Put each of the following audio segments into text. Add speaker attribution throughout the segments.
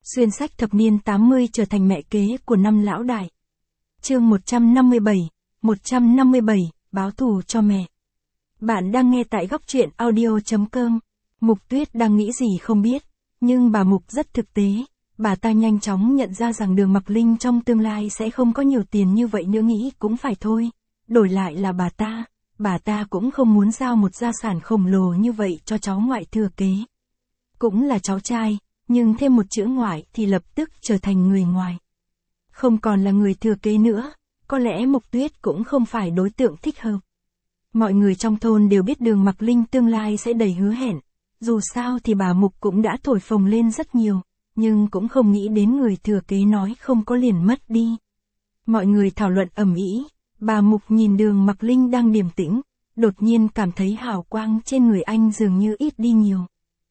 Speaker 1: Xuyên sách thập niên 80 trở thành mẹ kế của năm lão đại. Chương 157, báo thù cho mẹ. Bạn đang nghe tại góc truyện audio.com. Mục Tuyết đang nghĩ gì không biết, nhưng bà Mục rất thực tế. Bà ta nhanh chóng nhận ra rằng Đường Mặc Linh trong tương lai sẽ không có nhiều tiền như vậy nữa, nghĩ cũng phải thôi. Đổi lại là bà ta cũng không muốn giao một gia sản khổng lồ như vậy cho cháu ngoại thừa kế. Cũng là cháu trai, nhưng thêm một chữ ngoại thì lập tức trở thành người ngoài. Không còn là người thừa kế nữa, có lẽ Mục Tuyết cũng không phải đối tượng thích hợp. Mọi người trong thôn đều biết Đường Mặc Linh tương lai sẽ đầy hứa hẹn. Dù sao thì bà Mục cũng đã thổi phồng lên rất nhiều, nhưng cũng không nghĩ đến người thừa kế nói không có liền mất đi. Mọi người thảo luận ầm ĩ, bà Mục nhìn Đường Mặc Linh đang điềm tĩnh, đột nhiên cảm thấy hào quang trên người anh dường như ít đi nhiều.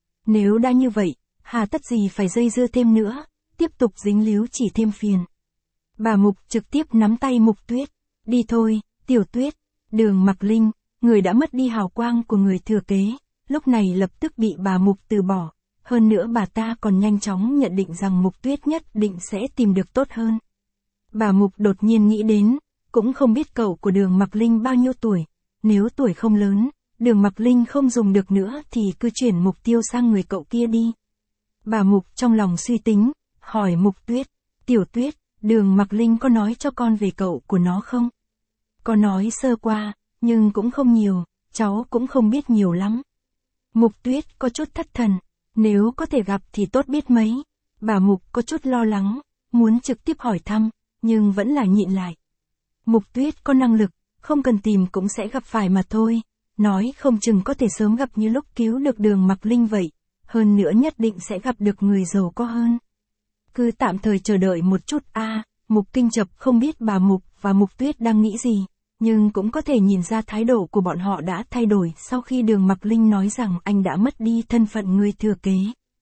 Speaker 1: Nếu đã như vậy, hà tất gì phải dây dưa thêm nữa, tiếp tục dính líu chỉ thêm phiền. Bà Mục trực tiếp nắm tay Mục Tuyết, đi thôi, Tiểu Tuyết. Đường Mặc Linh, người đã mất đi hào quang của người thừa kế, lúc này lập tức bị bà Mục từ bỏ. Hơn nữa bà ta còn nhanh chóng nhận định rằng Mục Tuyết nhất định sẽ tìm được tốt hơn. Bà Mục đột nhiên nghĩ đến, cũng không biết cậu của Đường Mặc Linh bao nhiêu tuổi, nếu tuổi không lớn, Đường Mặc Linh không dùng được nữa thì cứ chuyển mục tiêu sang người cậu kia đi. Bà Mục trong lòng suy tính, hỏi Mục Tuyết, Tiểu Tuyết, Đường Mặc Linh có nói cho con về cậu của nó không? Có nói sơ qua, nhưng cũng không nhiều, cháu cũng không biết nhiều lắm. Mục Tuyết có chút thất thần, nếu có thể gặp thì tốt biết mấy. Bà Mục có chút lo lắng, muốn trực tiếp hỏi thăm, nhưng vẫn là nhịn lại. Mục Tuyết có năng lực, không cần tìm cũng sẽ gặp phải mà thôi, nói không chừng có thể sớm gặp như lúc cứu được Đường Mặc Linh vậy, hơn nữa nhất định sẽ gặp được người giàu có hơn. Cứ tạm thời chờ đợi một chút Mục Kinh Chập không biết bà Mục và Mục Tuyết đang nghĩ gì, nhưng cũng có thể nhìn ra thái độ của bọn họ đã thay đổi sau khi Đường Mặc Linh nói rằng anh đã mất đi thân phận người thừa kế.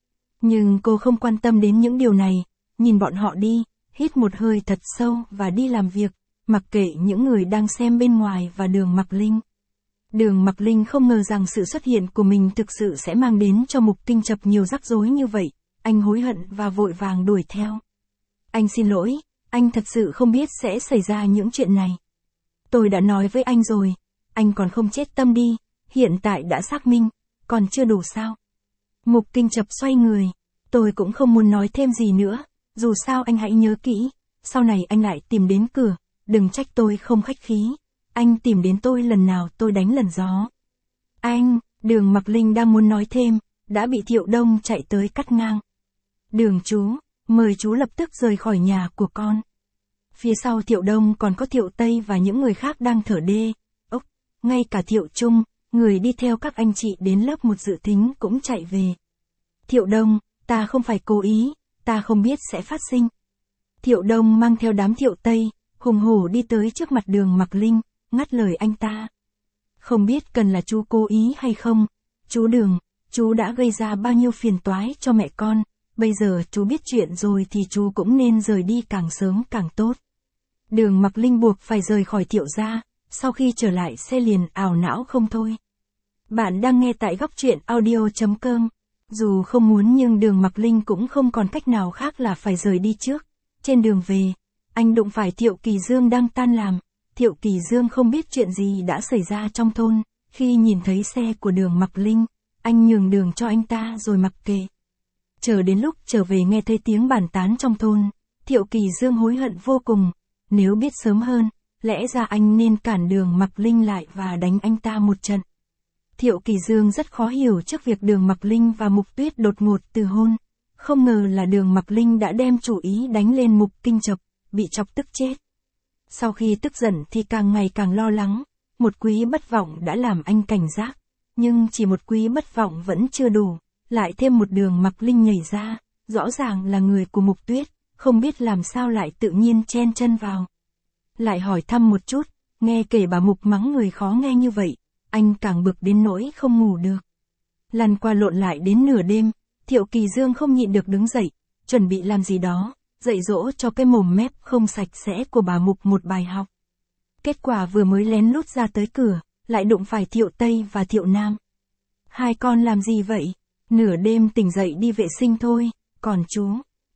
Speaker 1: Nhưng cô không quan tâm đến những điều này, nhìn bọn họ đi, hít một hơi thật sâu và đi làm việc, mặc kệ những người đang xem bên ngoài và Đường Mặc Linh. Đường Mặc Linh không ngờ rằng sự xuất hiện của mình thực sự sẽ mang đến cho Mục Kinh Chập nhiều rắc rối như vậy, anh hối hận và vội vàng đuổi theo. Anh xin lỗi, anh thật sự không biết sẽ xảy ra những chuyện này. Tôi đã nói với anh rồi, anh còn không chết tâm đi, hiện tại đã xác minh, còn chưa đủ sao? Mục Kinh Chập xoay người, tôi cũng không muốn nói thêm gì nữa, dù sao anh hãy nhớ kỹ, sau này anh lại tìm đến cửa, đừng trách tôi không khách khí, anh tìm đến tôi lần nào tôi đánh lần gió. Anh, Đường Mặc Linh đang muốn nói thêm, đã bị Thiệu Đông chạy tới cắt ngang. Đường chú, mời chú lập tức rời khỏi nhà của con. Phía sau Thiệu Đông còn có Thiệu Tây và những người khác đang thở đê, ngay cả Thiệu Trung, người đi theo các anh chị đến lớp 1 dự thính cũng chạy về. Thiệu Đông, ta không phải cố ý, ta không biết sẽ phát sinh. Thiệu Đông mang theo đám Thiệu Tây, hùng hổ đi tới trước mặt Đường Mặc Linh, ngắt lời anh ta. Không biết cần là chú cố ý hay không, chú Đường, chú đã gây ra bao nhiêu phiền toái cho mẹ con, bây giờ chú biết chuyện rồi thì chú cũng nên rời đi càng sớm càng tốt. Đường Mặc Linh buộc phải rời khỏi Thiệu gia, sau khi trở lại xe liền ảo não không thôi. Bạn đang nghe tại góc truyện audio.com. Dù không muốn nhưng Đường Mặc Linh cũng không còn cách nào khác là phải rời đi trước. Trên đường về, anh đụng phải Thiệu Kỳ Dương đang tan làm. Thiệu Kỳ Dương không biết chuyện gì đã xảy ra trong thôn, khi nhìn thấy xe của Đường Mặc Linh, anh nhường đường cho anh ta rồi mặc kệ. Chờ đến lúc trở về nghe thấy tiếng bàn tán trong thôn, Thiệu Kỳ Dương hối hận vô cùng, nếu biết sớm hơn, lẽ ra anh nên cản Đường Mặc Linh lại và đánh anh ta một trận. Thiệu Kỳ Dương rất khó hiểu trước việc Đường Mặc Linh và Mục Tuyết đột ngột từ hôn, không ngờ là Đường Mặc Linh đã đem chủ ý đánh lên Mục Kinh Chập, bị chọc tức chết. Sau khi tức giận thì càng ngày càng lo lắng, một quý bất vọng đã làm anh cảnh giác, nhưng chỉ một quý bất vọng vẫn chưa đủ, lại thêm một Đường Mặc Linh nhảy ra, rõ ràng là người của Mục Tuyết, không biết làm sao lại tự nhiên chen chân vào. Lại hỏi thăm một chút, nghe kể bà Mục mắng người khó nghe như vậy, anh càng bực đến nỗi không ngủ được. Lăn qua lộn lại đến nửa đêm, Thiệu Kỳ Dương không nhịn được đứng dậy, chuẩn bị làm gì đó, dạy dỗ cho cái mồm mép không sạch sẽ của bà Mục một bài học. Kết quả vừa mới lén lút ra tới cửa, lại đụng phải Thiệu Tây và Thiệu Nam. Hai con làm gì vậy? Nửa đêm tỉnh dậy đi vệ sinh thôi, còn chú.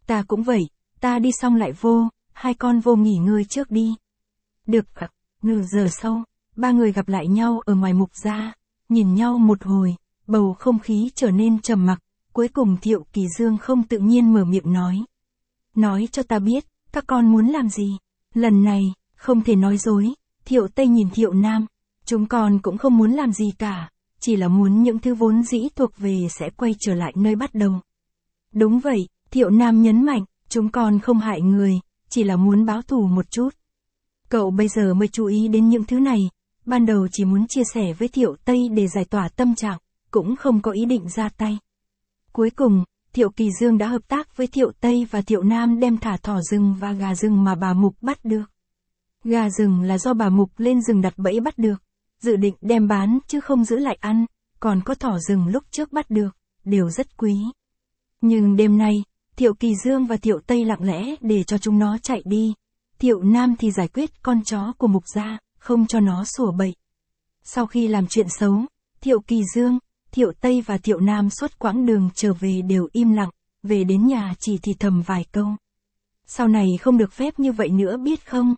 Speaker 1: Ta cũng vậy, ta đi xong lại vô, hai con vô nghỉ ngơi trước đi. Được ạ. Nửa giờ sau, ba người gặp lại nhau ở ngoài mục gia, nhìn nhau một hồi, bầu không khí trở nên trầm mặc, cuối cùng Thiệu Kỳ Dương không tự nhiên mở miệng nói. Nói cho ta biết, các con muốn làm gì? Lần này, không thể nói dối, Thiệu Tây nhìn Thiệu Nam, chúng con cũng không muốn làm gì cả, chỉ là muốn những thứ vốn dĩ thuộc về sẽ quay trở lại nơi bắt đầu. Đúng vậy, Thiệu Nam nhấn mạnh, chúng con không hại người, chỉ là muốn báo thù một chút. Cậu bây giờ mới chú ý đến những thứ này, ban đầu chỉ muốn chia sẻ với Thiệu Tây để giải tỏa tâm trạng, cũng không có ý định ra tay. Cuối cùng, Thiệu Kỳ Dương đã hợp tác với Thiệu Tây và Thiệu Nam đem thả thỏ rừng và gà rừng mà bà Mục bắt được. Gà rừng là do bà Mục lên rừng đặt bẫy bắt được, dự định đem bán chứ không giữ lại ăn, còn có thỏ rừng lúc trước bắt được, đều rất quý. Nhưng đêm nay, Thiệu Kỳ Dương và Thiệu Tây lặng lẽ để cho chúng nó chạy đi. Thiệu Nam thì giải quyết con chó của Mục gia, không cho nó sủa bậy. Sau khi làm chuyện xấu, Thiệu Kỳ Dương, Thiệu Tây và Thiệu Nam suốt quãng đường trở về đều im lặng, về đến nhà chỉ thì thầm vài câu. Sau này không được phép như vậy nữa biết không?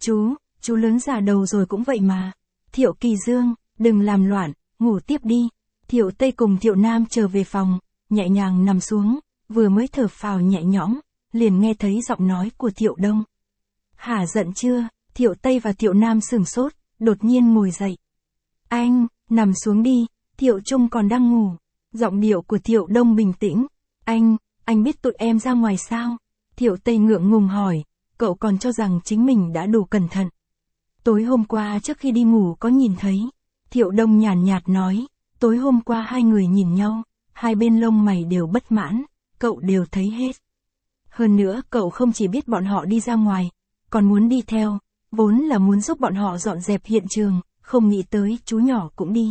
Speaker 1: Chú lớn già đầu rồi cũng vậy mà. Thiệu Kỳ Dương, đừng làm loạn, ngủ tiếp đi. Thiệu Tây cùng Thiệu Nam trở về phòng, nhẹ nhàng nằm xuống, vừa mới thở phào nhẹ nhõm, liền nghe thấy giọng nói của Thiệu Đông. Hả giận chưa? Thiệu Tây và Thiệu Nam sửng sốt, đột nhiên ngồi dậy. Anh, nằm xuống đi, Thiệu Trung còn đang ngủ. Giọng điệu của Thiệu Đông bình tĩnh. Anh biết tụi em ra ngoài sao? Thiệu Tây ngượng ngùng hỏi, cậu còn cho rằng chính mình đã đủ cẩn thận. Tối hôm qua trước khi đi ngủ có nhìn thấy. Thiệu Đông nhàn nhạt nói, tối hôm qua hai người nhìn nhau, hai bên lông mày đều bất mãn, cậu đều thấy hết. Hơn nữa cậu không chỉ biết bọn họ đi ra ngoài, còn muốn đi theo, vốn là muốn giúp bọn họ dọn dẹp hiện trường, không nghĩ tới chú nhỏ cũng đi.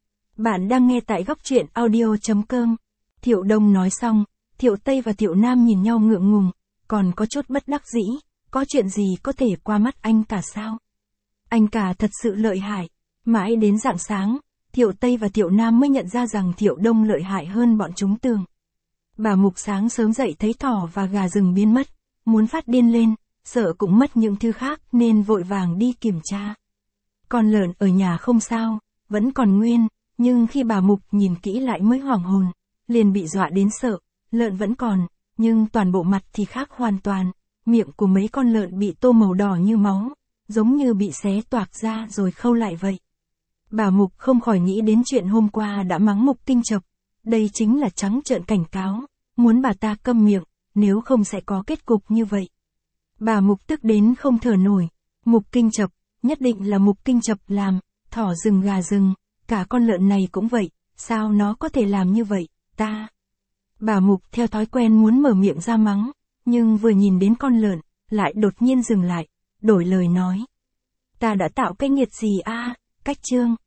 Speaker 1: Bạn đang nghe tại góc truyện audio.com. Thiệu Đông nói xong, Thiệu Tây và Thiệu Nam nhìn nhau ngượng ngùng, còn có chút bất đắc dĩ, có chuyện gì có thể qua mắt anh cả sao? Anh cả thật sự lợi hại. Mãi đến rạng sáng, Thiệu Tây và Thiệu Nam mới nhận ra rằng Thiệu Đông lợi hại hơn bọn chúng tưởng. Bà Mục sáng sớm dậy thấy thỏ và gà rừng biến mất, muốn phát điên lên, sợ cũng mất những thứ khác nên vội vàng đi kiểm tra. Con lợn ở nhà không sao, vẫn còn nguyên, nhưng khi bà Mục nhìn kỹ lại mới hoảng hồn, liền bị dọa đến sợ, lợn vẫn còn, nhưng toàn bộ mặt thì khác hoàn toàn, miệng của mấy con lợn bị tô màu đỏ như máu, giống như bị xé toạc ra rồi khâu lại vậy. Bà Mục không khỏi nghĩ đến chuyện hôm qua đã mắng Mục Kinh Chập, đây chính là trắng trợn cảnh cáo, muốn bà ta câm miệng, nếu không sẽ có kết cục như vậy. Bà Mục tức đến không thở nổi, Mục Kinh Chập, nhất định là Mục Kinh Chập làm, thỏ rừng gà rừng, cả con lợn này cũng vậy, sao nó có thể làm như vậy, ta. Bà Mục theo thói quen muốn mở miệng ra mắng, nhưng vừa nhìn đến con lợn, lại đột nhiên dừng lại, đổi lời nói. Ta đã tạo cái nghiệt gì a? Cách chương.